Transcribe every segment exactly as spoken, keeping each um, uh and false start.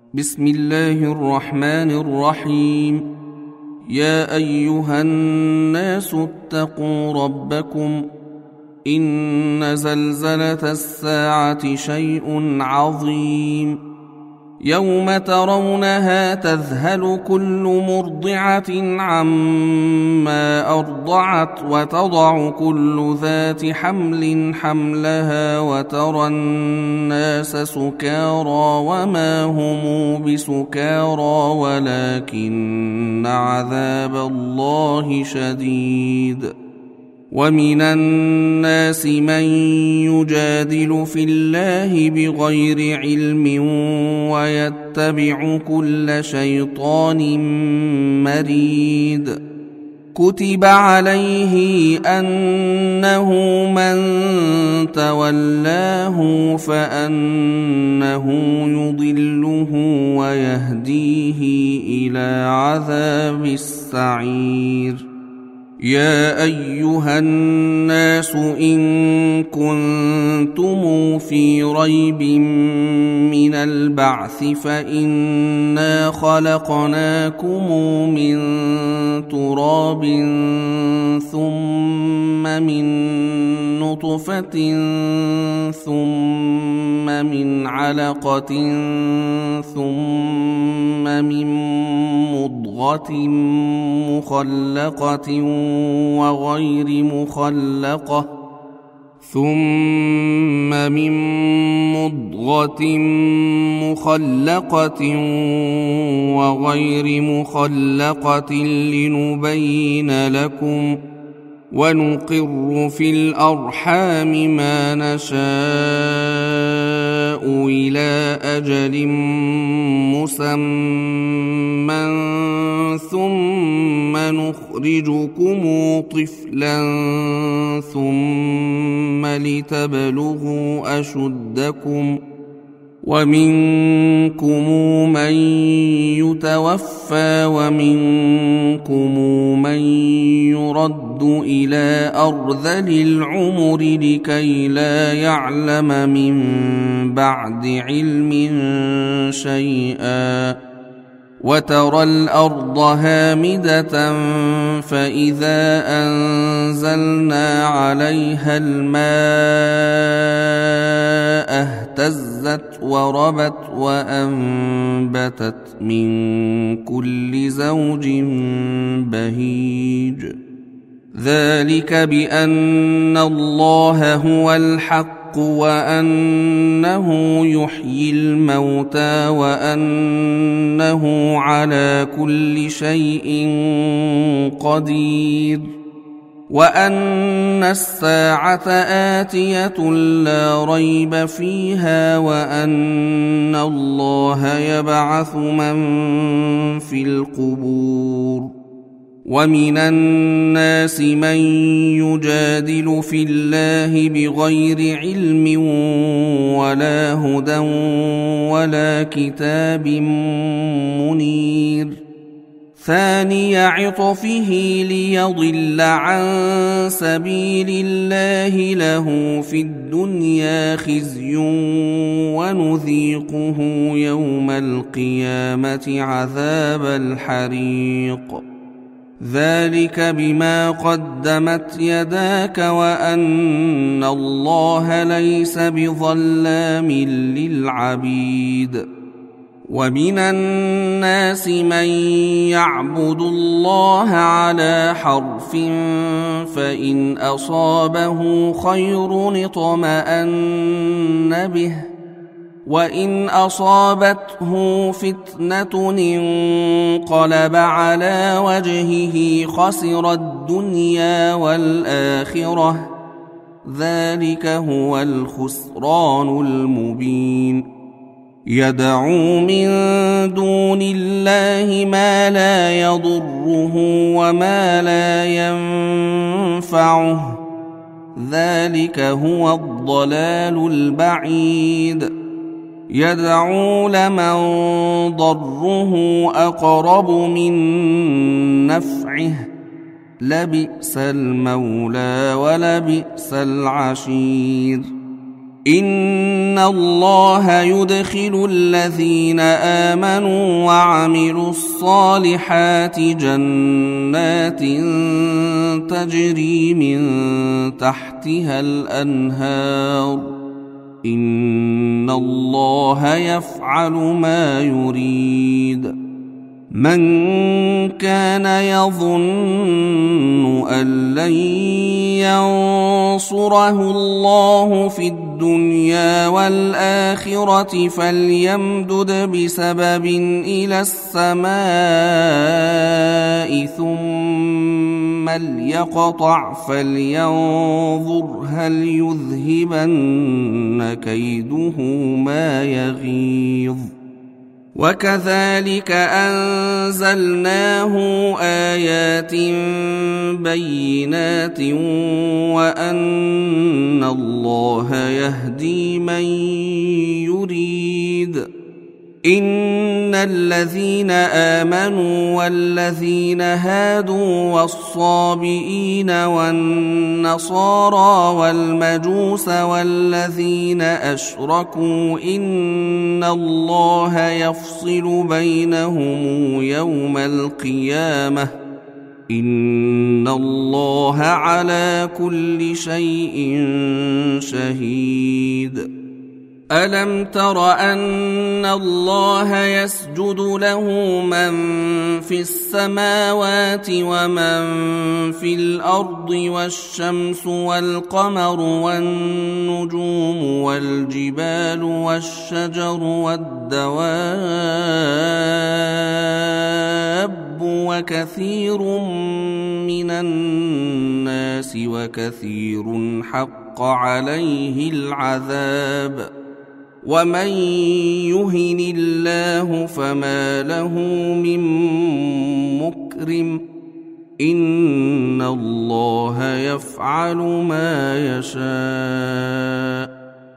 بسم الله الرحمن الرحيم. يا أيها الناس اتقوا ربكم إن زلزلة الساعة شيء عظيم يوم ترونها تذهل كل مرضعة عما أرضعت وتضع كل ذات حمل حملها وترى الناس سكارى وما هم بسكارى ولكن عذاب الله شديد. ومن الناس من يجادل في الله بغير علم ويتبع كل شيطان مريد. كتب عليه أنه من تولاه فأنه يضله ويهديه إلى عذاب السعير. يا أيها الناس إن كنتم في ريب من البعث فإنا خلقناكم من تراب ثم من نطفة ثم من علقة ثم من مضغة مخلقة وغير مخلقة ثم من مضغة مخلقة وغير مخلقة لنبين لكم ونقر في الأرحام ما نشاء إلى أجل مسمى ثم نخرجكم طفلا ثم لتبلغوا أشدكم ومنكم من يتوفى ومنكم من يرد إلى أرذل العمر لكي لا يعلم من بعد علم شيئا. وترى الأرض هامدة فإذا أنزلنا عليها الماء اهتزت وربت وأنبتت من كل زوج بهيج. ذلك بأن الله هو الحق وأنه يحيي الموتى وأنه على كل شيء قدير وأن الساعة آتية لا ريب فيها وأن الله يبعث من في القبور. ومن الناس من يجادل في الله بغير علم ولا هدى ولا كتاب منير. ثاني عطفه ليضل عن سبيل الله له في الدنيا خزي ونذيقه يوم القيامة عذاب الحريق. ذلك بما قدمت يداك وأن الله ليس بظلام للعبيد. ومن الناس من يعبد الله على حرف فإن أصابه خير اطمأن به وإن أصابته فتنة انقلب على وجهه خسر الدنيا والآخرة. ذلك هو الخسران المبين. يدعو من دون الله ما لا يضره وما لا ينفعه. ذلك هو الضلال البعيد. يدعو لمن ضره أقرب من نفعه لبئس المولى ولبئس العشير. إن الله يدخل الذين آمنوا وعملوا الصالحات جنات تجري من تحتها الأنهار إن الله يفعل ما يريد. من كان يظن أن لن ينصره الله في الدنيا والآخرة فليمدد بسبب إلى السماء ثم ليقطع فلينظر هل يذهبن كيده ما يغيظ. وكذلك أنزلناه آيات بينات وأن الله يهدي من يريد. إن الذين آمنوا والذين هادوا والصابئين والنصارى والمجوس والذين أشركوا إن الله يفصل بينهم يوم القيامة إن الله على كل شيء شهيد. ألم تر أن الله يسجد له من في السماوات ومن في الأرض والشمس والقمر والنجوم والجبال والشجر والدواب وكثير من الناس وكثير حق عليه العذاب ومن يهن الله فما له من مكرم إن الله يفعل ما يشاء.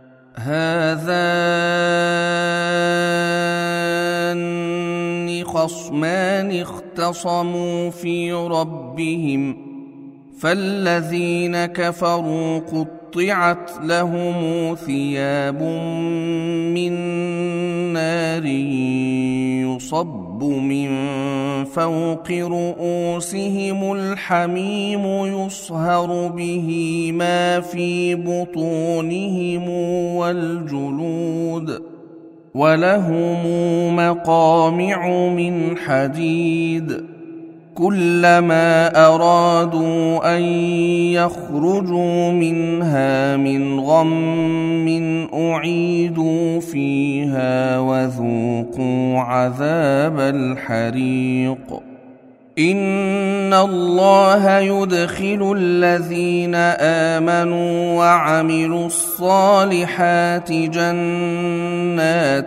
هذان خصمان اختصموا في ربهم فالذين كفروا قطعت لهم ثياب من نار يصب من فوق رؤوسهم الحميم يصهر به ما في بطونهم والجلود ولهم مقامع من حديد كلما أرادوا أن يخرجوا منها من غم أعيدوا فيها وذوقوا عذاب الحريق. إن الله يدخل الذين آمنوا وعملوا الصالحات جنات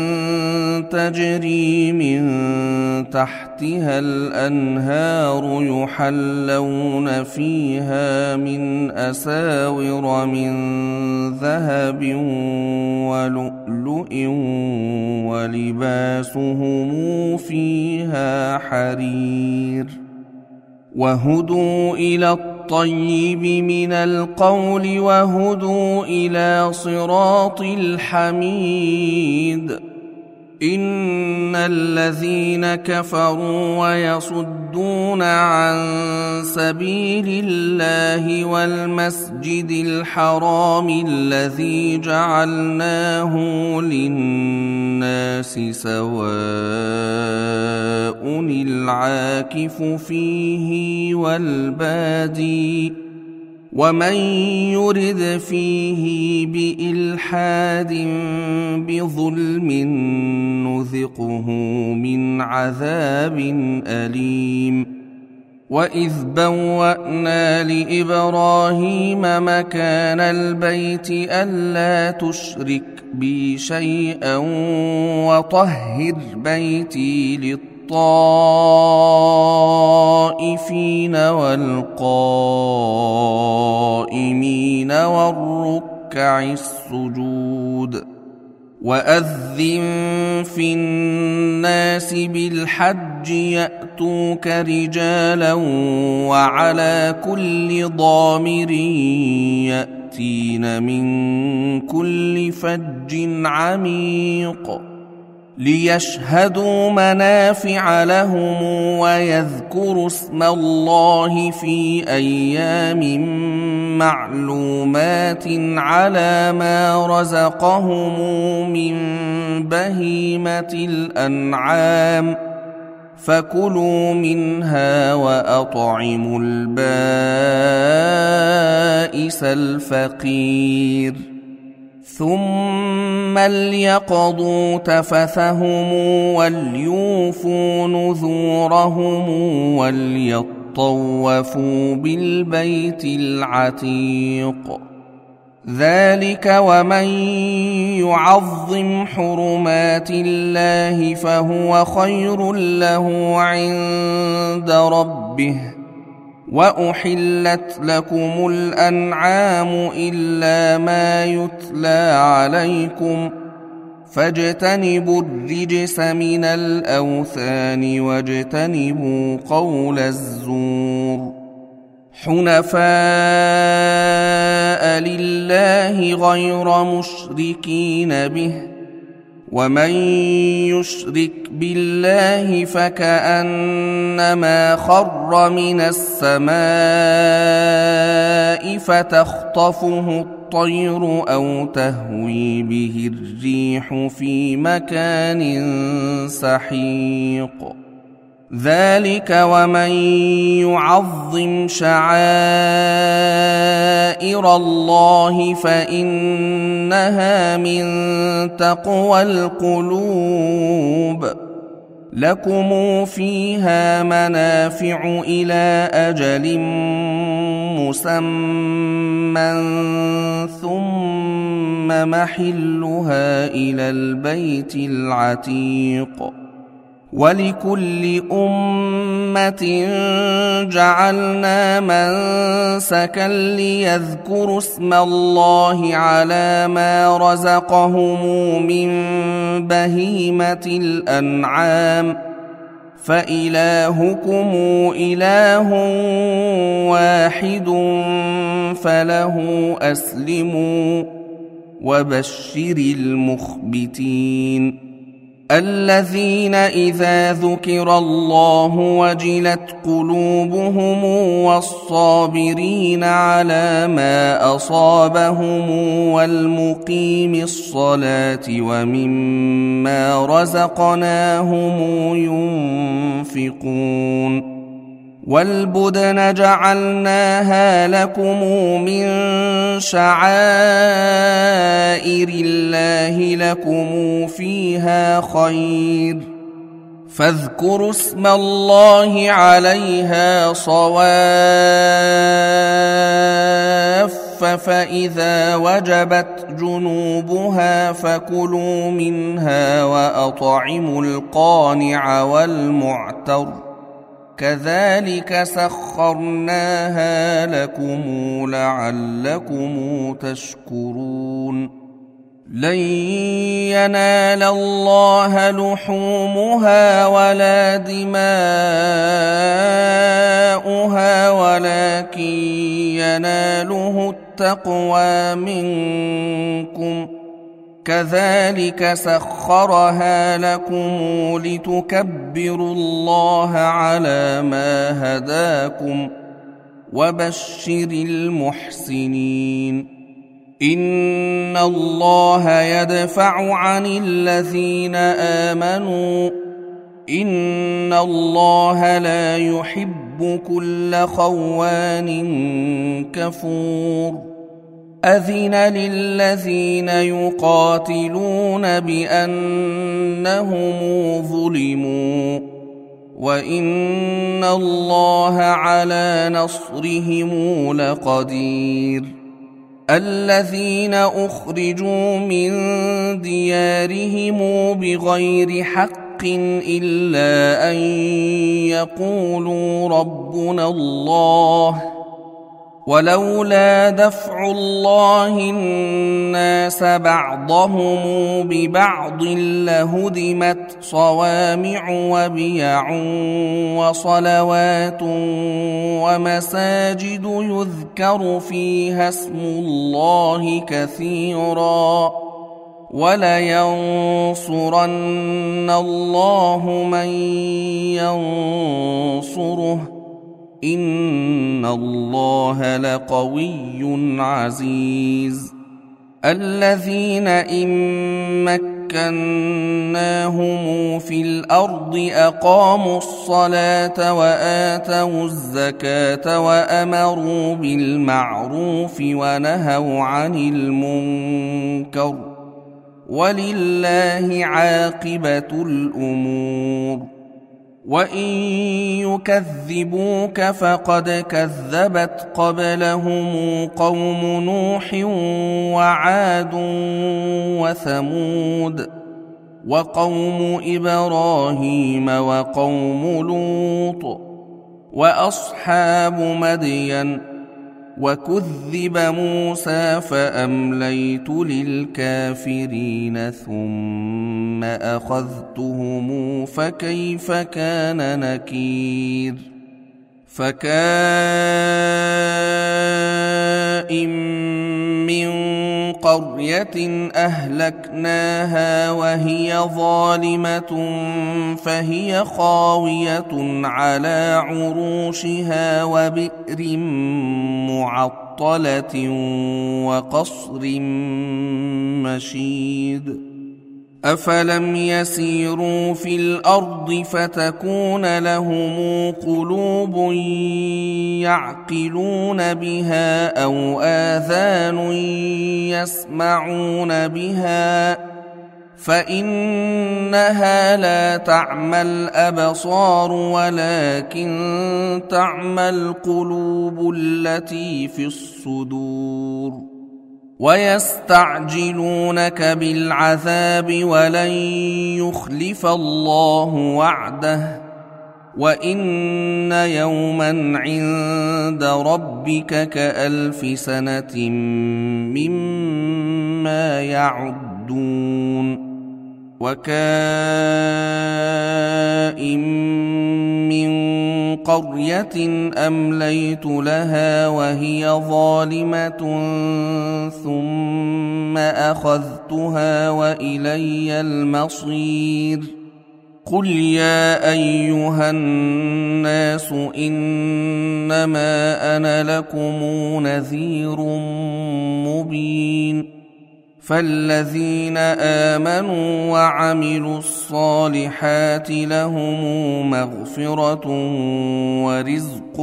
تجري من تحتها الأنهار يحلون فيها من أساور من ذهب ولؤلؤ ولباسهم فيها حرير وهدوا إلى الطيب من القول وهدوا إلى صراط الحميد. إن الذين كفروا ويصدون عن سبيل الله والمسجد الحرام الذي جعلناه للناس سواء العاكف فيه والبادي ومن يرد فيه بإلحاد بظلم نذقه من عذاب أليم. وإذ بوأنا لإبراهيم مكان البيت ألا تشرك بي شيئا وطهر بيتي للطائفين والقائمين والركع السجود. وأذن في الناس بالحج يأتوك رجالا وعلى كل ضامر يأتين من كل فج عميق ليشهدوا منافع لهم ويذكروا اسم الله في أيام معلومات على ما رزقهم من بهيمة الأنعام فكلوا منها وأطعموا البائس الفقير ثم ليقضوا تفثهم وليوفوا نذورهم وليطوفوا بالبيت العتيق ذلك ومن يعظم حرمات الله فهو خير له عند ربه وأحلت لكم الأنعام إلا ما يتلى عليكم فاجتنبوا الرجس من الأوثان واجتنبوا قول الزور حنفاء لله غير مشركين به ومن يشرك بالله فكأنما خر من السماء فتخطفه الطير أو تهوي به الريح في مكان سحيق ذلك ومن يعظم شعائر الله فإنها من تقوى القلوب لكم فيها منافع إلى أجل مسمى ثم محلها إلى البيت العتيق ولكل أمة جعلنا منسكا ليذكروا اسم الله على ما رزقهم من بهيمة الأنعام فإلهكم إله واحد فله أسلموا وبشر المخبتين الذين إذا ذكر الله وجلت قلوبهم والصابرين على ما أصابهم والمقيم الصلاة ومما رزقناهم ينفقون والبدن جعلناها لكم من شعائر الله لكم فيها خير فاذكروا اسم الله عليها صواف فإذا وجبت جنوبها فكلوا منها وأطعموا القانع والمعتر كذلك سخرناها لكم لعلكم تشكرون لن ينال الله لحومها ولا دماؤها ولكن يناله التقوى منكم كذلك سخرها لكم لتكبروا الله على ما هداكم وبشر المحسنين إن الله يدفع عن الذين آمنوا إن الله لا يحب كل خوان كفور أذن للذين يقاتلون بأنهم ظلموا وإن الله على نصرهم لقدير الذين أخرجوا من ديارهم بغير حق إلا أن يقولوا ربنا الله ولولا دفع الله الناس بعضهم ببعض لهدمت صوامع وبيع وصلوات ومساجد يذكر فيها اسم الله كثيرا ولينصرن الله من ينصره إن الله لقوي عزيز. الذين إن مكناهم في الأرض أقاموا الصلاة وآتوا الزكاة وأمروا بالمعروف ونهوا عن المنكر ولله عاقبة الأمور. وإن يكذبوك فقد كذبت قبلهم قوم نوح وعاد وثمود وقوم إبراهيم وقوم لوط وأصحاب مدين وكذب موسى فأمليت للكافرين ثم أخذتهم فكيف كان نكير. فكائن من قرية أهلكناها وهي ظالمة فهي خاوية على عروشها وبئر معطلة وقصر مشيد. أفلم يسيروا في الأرض فتكون لهم قلوب يعقلون بها أو آذان يسمعون بها فإنها لا تعمى الأبصار ولكن تعمى القلوب التي في الصدور. ويستعجلونك بالعذاب ولن يخلف الله وعده وإن يوما عند ربك كألف سنة مما يعدون. وكائن من قرية أمليت لها وهي ظالمة ثم أخذتها وإلي المصير. قل يا أيها الناس إنما أنا لكم نذير مبين. فالذين آمنوا وعملوا الصالحات لهم مغفرة ورزق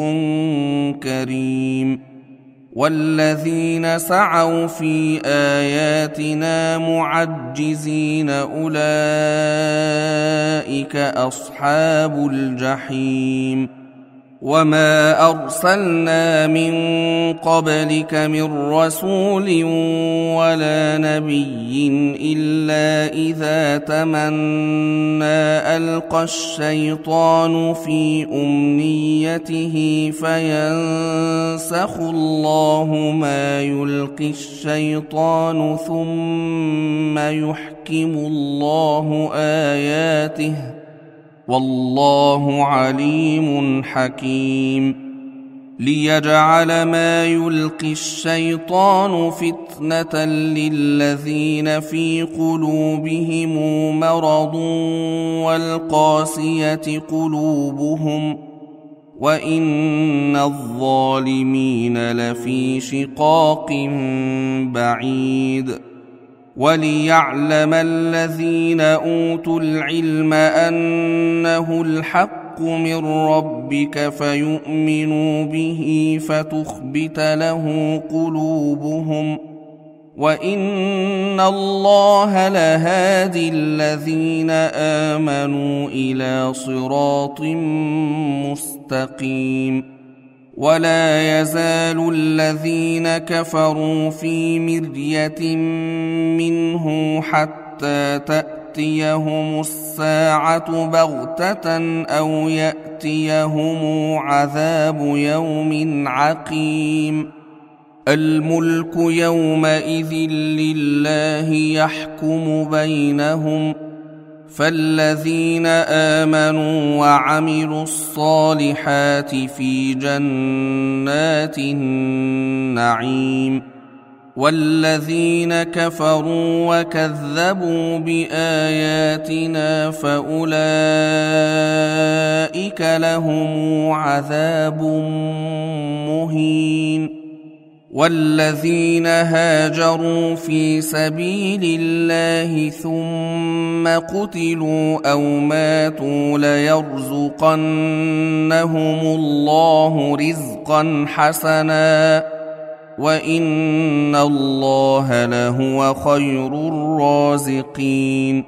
كريم. والذين سعوا في آياتنا معجزين أولئك أصحاب الجحيم. وما أرسلنا من قبلك من رسول ولا نبي إلا إذا تمنى ألقى الشيطان في أمنيته فينسخ الله ما يلقي الشيطان ثم يحكم الله آياته والله عليم حكيم. ليجعل ما يلقي الشيطان فتنة للذين في قلوبهم مرض والقاسية قلوبهم وإن الظالمين لفي شقاق بعيد. وليعلم الذين أوتوا العلم أنه الحق من ربك فيؤمنوا به فتخبت له قلوبهم وإن الله لهادي الذين آمنوا إلى صراط مستقيم. ولا يزال الذين كفروا في مرية منه حتى تأتيهم الساعة بغتة أو يأتيهم عذاب يوم عقيم. الملك يومئذ لله يحكم بينهم، فالذين آمنوا وعملوا الصالحات في جنات النعيم، والذين كفروا وكذبوا بآياتنا فأولئك لهم عذاب مهين. والذين هاجروا في سبيل الله ثم قتلوا أو ماتوا ليرزقنهم الله رزقا حسنا وإن الله لهو خير الرازقين.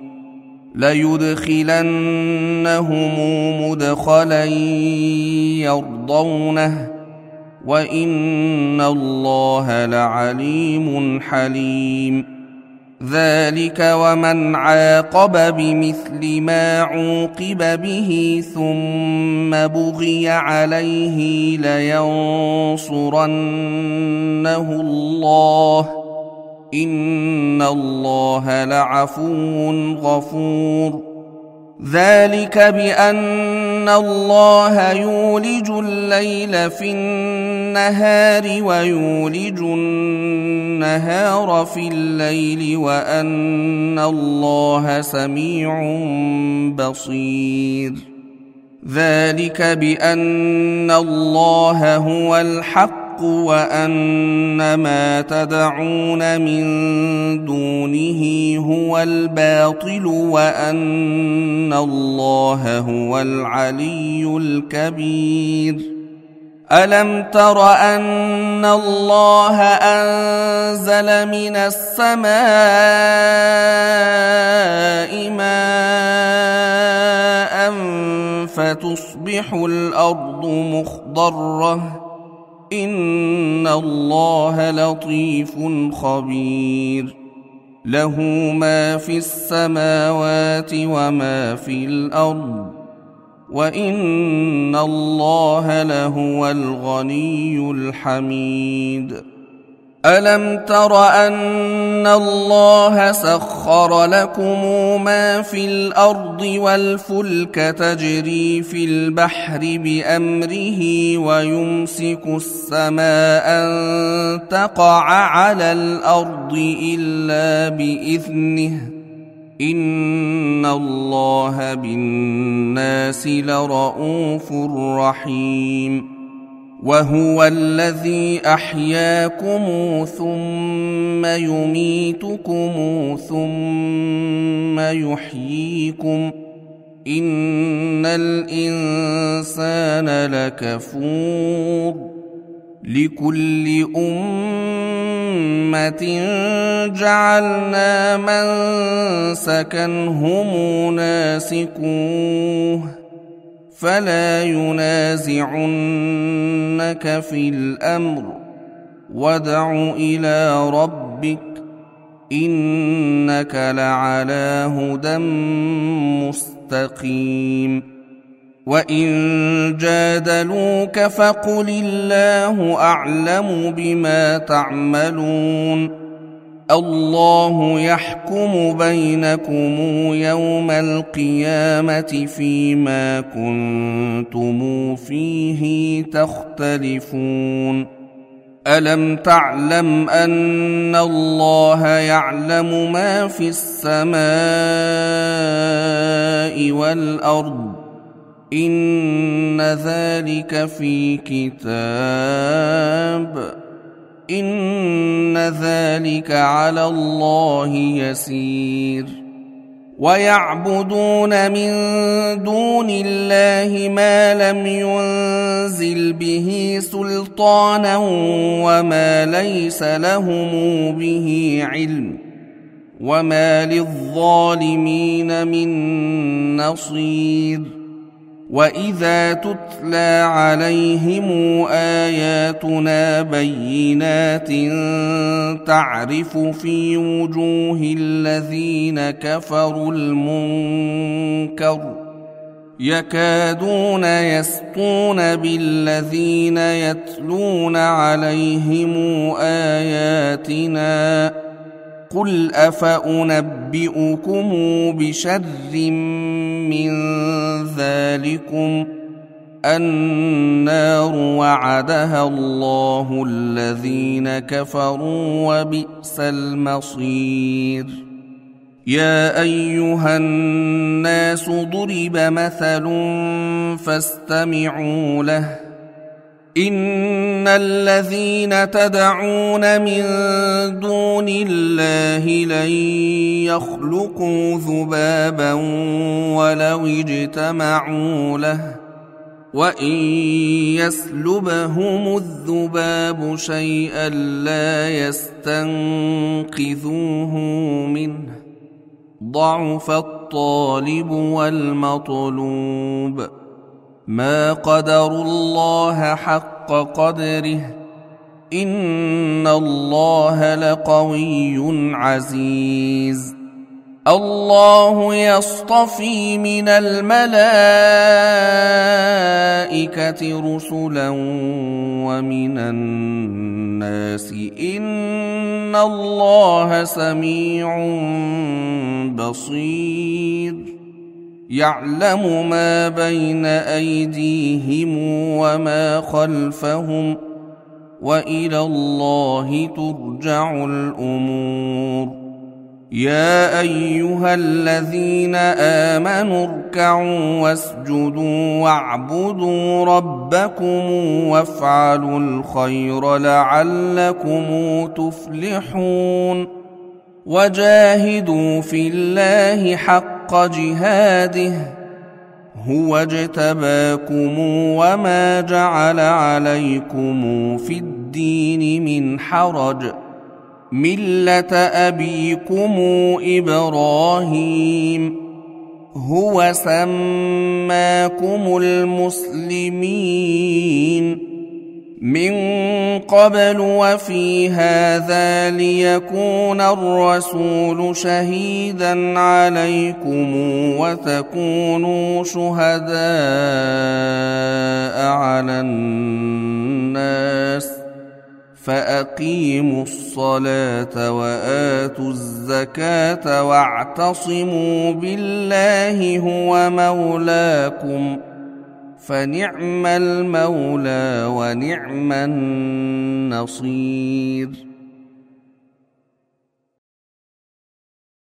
ليدخلنهم مدخلا يرضونه وإن الله لعليم حليم. ذلك ومن عاقب بمثل ما عوقب به ثم بغي عليه لينصرنه الله إن الله لعفو غفور. ذلك بأن الله يولج الليل في النهار ويولج النهار في الليل وأن الله سميع بصير. ذلك بأن الله هو الحق وأن ما تدعون من دونه هو الباطل وأن الله هو العلي الكبير. ألم تر أن الله أنزل من السماء ماء فتصبح الأرض مخضرة إن الله لطيف خبير. له ما في السماوات وما في الأرض وإن الله لهو الغني الحميد. ألم تر أن الله سخر لكم ما في الأرض والفلك تجري في البحر بأمره ويمسك السماء أن تقع على الأرض إلا بإذنه إن الله بالناس لرءوف رحيم. وهو الذي أحياكم ثم يميتكم ثم يحييكم إن الإنسان لكفور. لكل أمة جعلنا منسكا هم ناسكوه فلا ينازعنك في الأمر وادع إلى ربك إنك لعلى هدى مستقيم. وإن جادلوك فقل الله أعلم بما تعملون الله يحكم بينكم يوم القيامة فيما كنتم فيه تختلفون. ألم تعلم أن الله يعلم ما في السماء والأرض إن ذلك في كتاب إن ذلك على الله يسير. ويعبدون من دون الله ما لم ينزل به سلطانا وما ليس لهم به علم وما للظالمين من نصير. وإذا تتلى عليهم آياتنا بينات تعرف في وجوه الذين كفروا المنكر يكادون يسطون بالذين يتلون عليهم آياتنا قل أفأنبئكم بشر من ذلكم النار وعدها الله الذين كفروا وبئس المصير يا أيها الناس ضرب مثل فاستمعوا له إن الذين تدعون من دون الله لن يخلقوا ذبابا ولو اجتمعوا له وإن يسلبهم الذباب شيئا لا يستنقذوه منه ضعف الطالب والمطلوب ما قدروا الله حق قدره إن الله لقوي عزيز الله يصطفي من الملائكة رسلا ومن الناس إن الله سميع بصير يعلم ما بين أيديهم وما خلفهم وإلى الله ترجع الأمور يا أيها الذين آمنوا اركعوا واسجدوا واعبدوا ربكم وافعلوا الخير لعلكم تفلحون وجاهدوا في الله حق جهاده هو اجتباكم وما جعل عليكم في الدين من حرج ملة أبيكم إبراهيم هو سماكم المسلمين من قبل وفي هذا ليكون الرسول شهيدا عليكم وتكونوا شهداء على الناس فأقيموا الصلاة وآتوا الزكاة واعتصموا بالله هو مولاكم فنعم المولى ونعم النصير